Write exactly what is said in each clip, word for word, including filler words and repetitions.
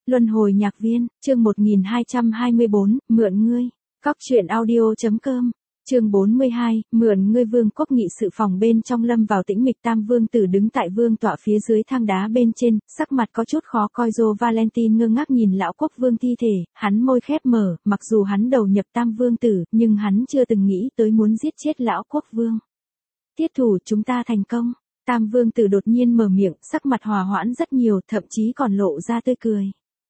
Luân hồi nhạc viên, chương một nghìn hai trăm hai mươi bốn, mượn ngươi. Cóc truyện audio.com, chương bốn mươi hai, mượn ngươi. Vương quốc nghị sự phòng bên trong lâm vào tĩnh mịch. Tam vương tử đứng tại vương tọa phía dưới thang đá bên trên, sắc mặt có chút khó coi. Joe Valentine ngơ ngác nhìn lão quốc vương thi thể, hắn môi khép mở, mặc dù hắn đầu nhập tam vương tử, nhưng hắn chưa từng nghĩ tới muốn giết chết lão quốc vương. Tiết thủ, chúng ta thành công. Tam vương tử đột nhiên mở miệng, sắc mặt hòa hoãn rất nhiều, thậm chí còn lộ ra tươi cười.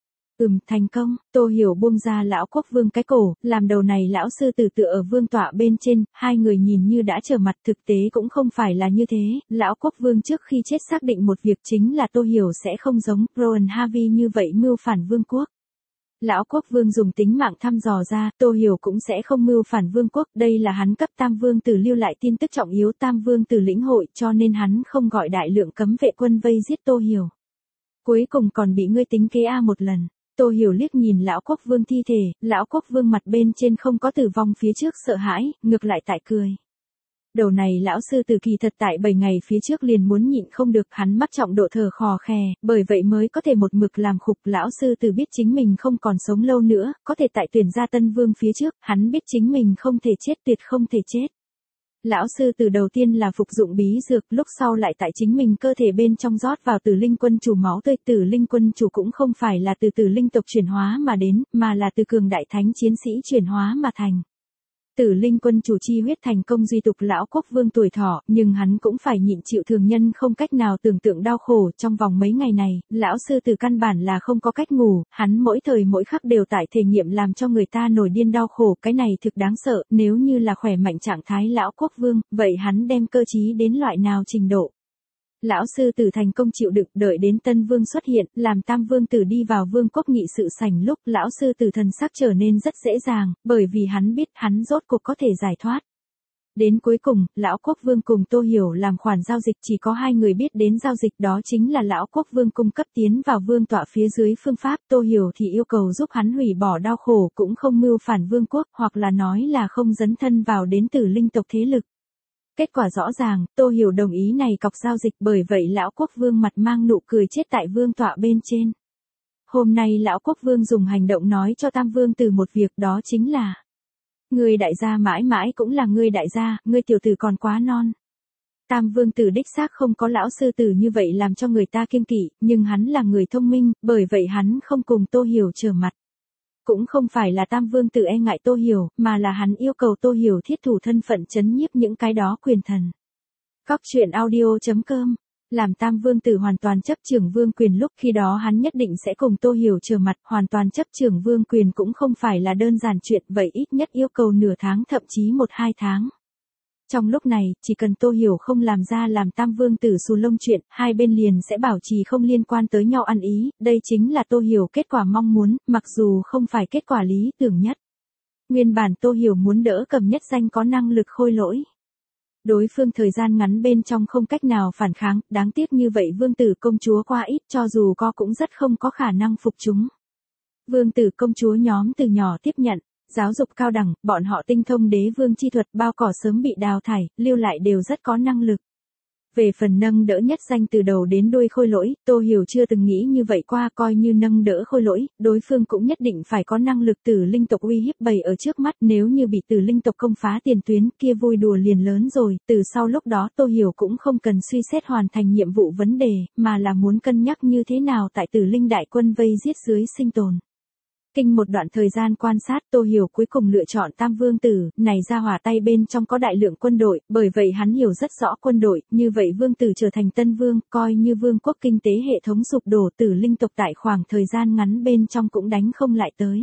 Ừm, thành công. Tô Hiểu buông ra lão quốc vương cái cổ, làm đầu này lão sư tử tựa ở vương tọa bên trên, hai người nhìn như đã trở mặt, thực tế cũng không phải là như thế. Lão quốc vương trước khi chết xác định một việc, chính là Tô Hiểu sẽ không giống Rowan Harvey như vậy mưu phản vương quốc. Lão quốc vương dùng tính mạng thăm dò ra, Tô Hiểu cũng sẽ không mưu phản vương quốc, đây là hắn cấp tam vương tử lưu lại tin tức trọng yếu. Tam vương tử lĩnh hội, cho nên hắn không gọi đại lượng cấm vệ quân vây giết Tô Hiểu. Cuối cùng còn bị ngươi tính kế a một lần. Tô Hiểu liếc nhìn lão quốc vương thi thể, lão quốc vương mặt bên trên không có tử vong phía trước sợ hãi, ngược lại tại cười. Đầu này lão sư tử kỳ thật tại bảy ngày phía trước liền muốn nhịn không được, hắn mắc trọng độ thở khò khè, bởi vậy mới có thể một mực làm khục. Lão sư tử biết chính mình không còn sống lâu nữa, có thể tại tuyển gia tân vương phía trước, hắn biết chính mình không thể chết, tuyệt không thể chết. Lão sư từ đầu tiên là phục dụng bí dược, lúc sau lại tại chính mình cơ thể bên trong rót vào Tử Linh quân chủ máu tươi. Tử Linh quân chủ cũng không phải là từ Tử Linh tộc chuyển hóa mà đến, mà là từ cường đại thánh chiến sĩ chuyển hóa mà thành. Tử Linh quân chủ chi huyết thành công duy tục lão quốc vương tuổi thọ, nhưng hắn cũng phải nhịn chịu thường nhân không cách nào tưởng tượng đau khổ. Trong vòng mấy ngày này, lão sư từ căn bản là không có cách ngủ, hắn mỗi thời mỗi khắc đều tại thể nghiệm làm cho người ta nổi điên đau khổ, cái này thực đáng sợ. Nếu như là khỏe mạnh trạng thái lão quốc vương, vậy hắn đem cơ trí đến loại nào trình độ? Lão sư tử thành công chịu đựng, đợi đến tân vương xuất hiện, làm tam vương tử đi vào vương quốc nghị sự sảnh lúc, lão sư tử thần sắc trở nên rất dễ dàng, bởi vì hắn biết hắn rốt cuộc có thể giải thoát. Đến cuối cùng, lão quốc vương cùng Tô Hiểu làm khoản giao dịch, chỉ có hai người biết đến giao dịch, đó chính là lão quốc vương cung cấp tiến vào vương tọa phía dưới phương pháp, Tô Hiểu thì yêu cầu giúp hắn hủy bỏ đau khổ, cũng không mưu phản vương quốc, hoặc là nói là không dấn thân vào đến Tử Linh tộc thế lực. Kết quả rõ ràng, Tô Hiểu đồng ý này cọc giao dịch, bởi vậy lão quốc vương mặt mang nụ cười chết tại vương tọa bên trên. Hôm nay lão quốc vương dùng hành động nói cho tam vương tử một việc, đó chính là: ngươi đại gia mãi mãi cũng là ngươi đại gia, ngươi tiểu tử còn quá non. Tam vương tử đích xác không có lão sư tử như vậy làm cho người ta kiêng kỵ, nhưng hắn là người thông minh, bởi vậy hắn không cùng Tô Hiểu trở mặt. Cũng không phải là tam vương tử e ngại Tô Hiểu, mà là hắn yêu cầu Tô Hiểu thiết thủ thân phận trấn nhiếp những cái đó quyền thần. Cóc truyện audio.com, làm tam vương tử hoàn toàn chấp trưởng vương quyền lúc, khi đó hắn nhất định sẽ cùng Tô Hiểu trở mặt. Hoàn toàn chấp trưởng vương quyền cũng không phải là đơn giản chuyện, vậy ít nhất yêu cầu nửa tháng, thậm chí một hai tháng. Trong lúc này, chỉ cần Tô Hiểu không làm ra làm tam vương tử xù lông chuyện, hai bên liền sẽ bảo trì không liên quan tới nhau ăn ý, đây chính là Tô Hiểu kết quả mong muốn, mặc dù không phải kết quả lý tưởng nhất. Nguyên bản Tô Hiểu muốn đỡ Cầm Nhất Danh có năng lực khôi lỗi. Đối phương thời gian ngắn bên trong không cách nào phản kháng, đáng tiếc như vậy vương tử công chúa quá ít, cho dù có cũng rất không có khả năng phục chúng. Vương tử công chúa nhóm từ nhỏ tiếp nhận giáo dục cao đẳng, bọn họ tinh thông đế vương chi thuật, bao cỏ sớm bị đào thải, lưu lại đều rất có năng lực. Về phần nâng đỡ Nhất Danh từ đầu đến đuôi khôi lỗi, Tô Hiểu chưa từng nghĩ như vậy qua, coi như nâng đỡ khôi lỗi, đối phương cũng nhất định phải có năng lực. Tử Linh tộc uy hiếp bày ở trước mắt, nếu như bị Tử Linh tộc công phá tiền tuyến, kia vui đùa liền lớn rồi. Từ sau lúc đó Tô Hiểu cũng không cần suy xét hoàn thành nhiệm vụ vấn đề, mà là muốn cân nhắc như thế nào tại Tử Linh đại quân vây giết dưới sinh tồn. Kinh một đoạn thời gian quan sát, Tô Hiểu cuối cùng lựa chọn tam vương tử, này ra hỏa tay bên trong có đại lượng quân đội, bởi vậy hắn hiểu rất rõ quân đội, như vậy vương tử trở thành tân vương, coi như vương quốc kinh tế hệ thống sụp đổ, Tử Linh tộc tại khoảng thời gian ngắn bên trong cũng đánh không lại tới.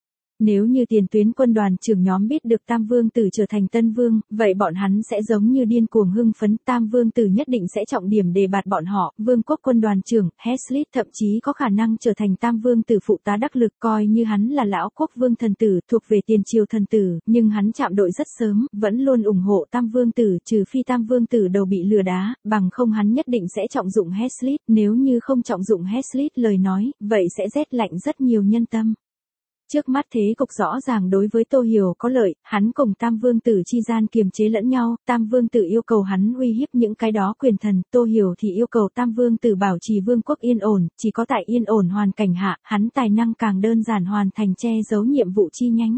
Nếu như tiền tuyến quân đoàn trưởng nhóm biết được tam vương tử trở thành tân vương, vậy bọn hắn sẽ giống như điên cuồng hưng phấn, tam vương tử nhất định sẽ trọng điểm đề bạt bọn họ. Vương quốc quân đoàn trưởng, Hesley thậm chí có khả năng trở thành tam vương tử phụ tá đắc lực, coi như hắn là lão quốc vương thần tử, thuộc về tiền triều thần tử, nhưng hắn chạm đội rất sớm, vẫn luôn ủng hộ tam vương tử, trừ phi tam vương tử đầu bị lừa đá, bằng không hắn nhất định sẽ trọng dụng Hesley, nếu như không trọng dụng Hesley lời nói, vậy sẽ rét lạnh rất nhiều nhân tâm. Trước mắt thế cục rõ ràng đối với Tô Hiểu có lợi, hắn cùng Tam Vương Tử chi gian kiềm chế lẫn nhau, Tam Vương Tử yêu cầu hắn uy hiếp những cái đó quyền thần, Tô Hiểu thì yêu cầu Tam Vương Tử bảo trì vương quốc yên ổn, chỉ có tại yên ổn hoàn cảnh hạ, hắn tài năng càng đơn giản hoàn thành che giấu nhiệm vụ chi nhánh.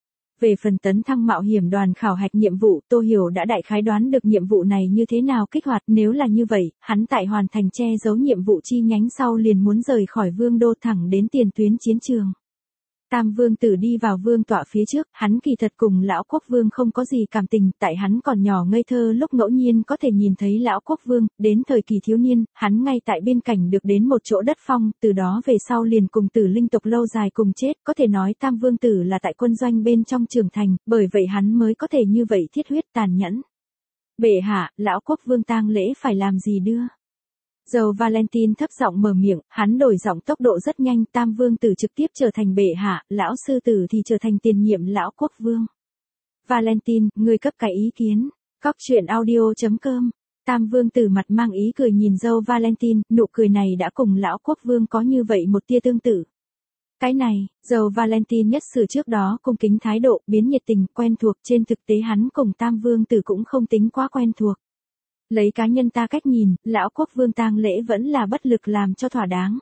Về phần tấn thăng mạo hiểm đoàn khảo hạch nhiệm vụ, Tô Hiểu đã đại khái đoán được nhiệm vụ này như thế nào kích hoạt, nếu là như vậy, hắn tại hoàn thành che giấu nhiệm vụ chi nhánh sau liền muốn rời khỏi vương đô thẳng đến tiền tuyến chiến trường. Tam Vương Tử đi vào vương tọa phía trước, hắn kỳ thật cùng lão quốc vương không có gì cảm tình, tại hắn còn nhỏ ngây thơ lúc ngẫu nhiên có thể nhìn thấy lão quốc vương, đến thời kỳ thiếu niên, hắn ngay tại bên cạnh được đến một chỗ đất phong, từ đó về sau liền cùng Tử Linh tộc lâu dài cùng chết, có thể nói Tam Vương Tử là tại quân doanh bên trong trưởng thành, bởi vậy hắn mới có thể như vậy thiết huyết tàn nhẫn. Bệ hạ, lão quốc vương tang lễ phải làm gì đưa? Dầu Valentine thấp giọng mở miệng, hắn đổi giọng tốc độ rất nhanh, Tam Vương Tử trực tiếp trở thành bệ hạ, lão sư tử thì trở thành tiền nhiệm lão quốc vương. Valentine, người cấp cái ý kiến. Cóc truyện audio chấm com. Tam Vương Tử mặt mang ý cười nhìn dâu Valentine, nụ cười này đã cùng lão quốc vương có như vậy một tia tương tự. Cái này, dâu Valentine nhất sử trước đó cung kính thái độ, biến nhiệt tình, quen thuộc, trên thực tế hắn cùng Tam Vương Tử cũng không tính quá quen thuộc. Lấy cá nhân ta cách nhìn, lão quốc vương tang lễ vẫn là bất lực làm cho thỏa đáng.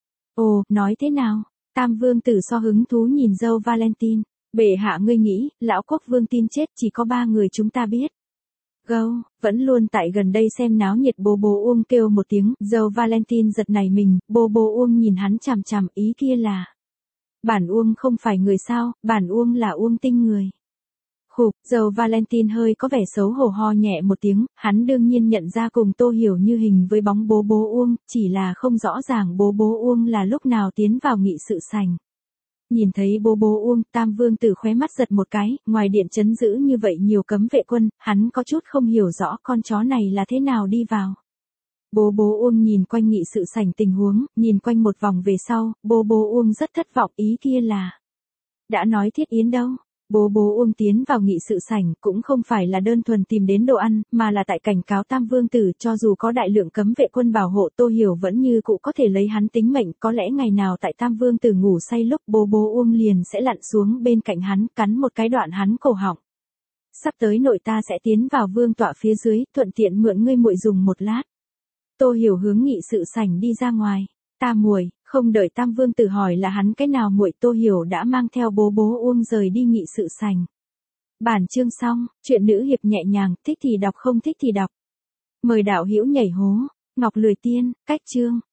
Ồ, nói thế nào? Tam Vương Tử so hứng thú nhìn dâu Valentine. Bệ hạ ngươi nghĩ, lão quốc vương tin chết chỉ có ba người chúng ta biết. Gâu, vẫn luôn tại gần đây xem náo nhiệt bố bố Uông kêu một tiếng, dâu Valentine giật nảy mình, bố bố Uông nhìn hắn chằm chằm, ý kia là. Bản Uông không phải người sao, bản Uông là Uông tinh người. Khục, dâu Valentine hơi có vẻ xấu hổ ho nhẹ một tiếng, hắn đương nhiên nhận ra cùng Tô Hiểu như hình với bóng bố bố Uông, chỉ là không rõ ràng bố bố Uông là lúc nào tiến vào nghị sự sảnh. Nhìn thấy bố bố Uông, Tam Vương Tử khóe mắt giật một cái, ngoài điện trấn giữ như vậy nhiều cấm vệ quân, hắn có chút không hiểu rõ con chó này là thế nào đi vào. Bố bố Uông nhìn quanh nghị sự sảnh tình huống, nhìn quanh một vòng về sau, bố bố Uông rất thất vọng, ý kia là. Đã nói Thiết Yến đâu? Bố bố Uông tiến vào nghị sự sảnh cũng không phải là đơn thuần tìm đến đồ ăn, mà là tại cảnh cáo Tam Vương Tử, cho dù có đại lượng cấm vệ quân bảo hộ, Tô Hiểu vẫn như cũ có thể lấy hắn tính mệnh, có lẽ ngày nào tại Tam Vương Tử ngủ say lúc bố bố Uông liền sẽ lặn xuống bên cạnh hắn, cắn một cái đoạn hắn cổ họng. Sắp tới nội ta sẽ tiến vào vương tọa phía dưới, thuận tiện mượn ngươi muội dùng một lát. Tô Hiểu hướng nghị sự sảnh đi ra ngoài. Ta muội, không đợi Tam Vương Tử hỏi là hắn cái nào muội, Tô Hiểu đã mang theo bố bố Uông rời đi nghị sự sảnh. Bản chương xong, chuyện nữ hiệp nhẹ nhàng, thích thì đọc không thích thì đọc. Mời đạo hữu nhảy hố. Ngọc Lười Tiên, cách chương.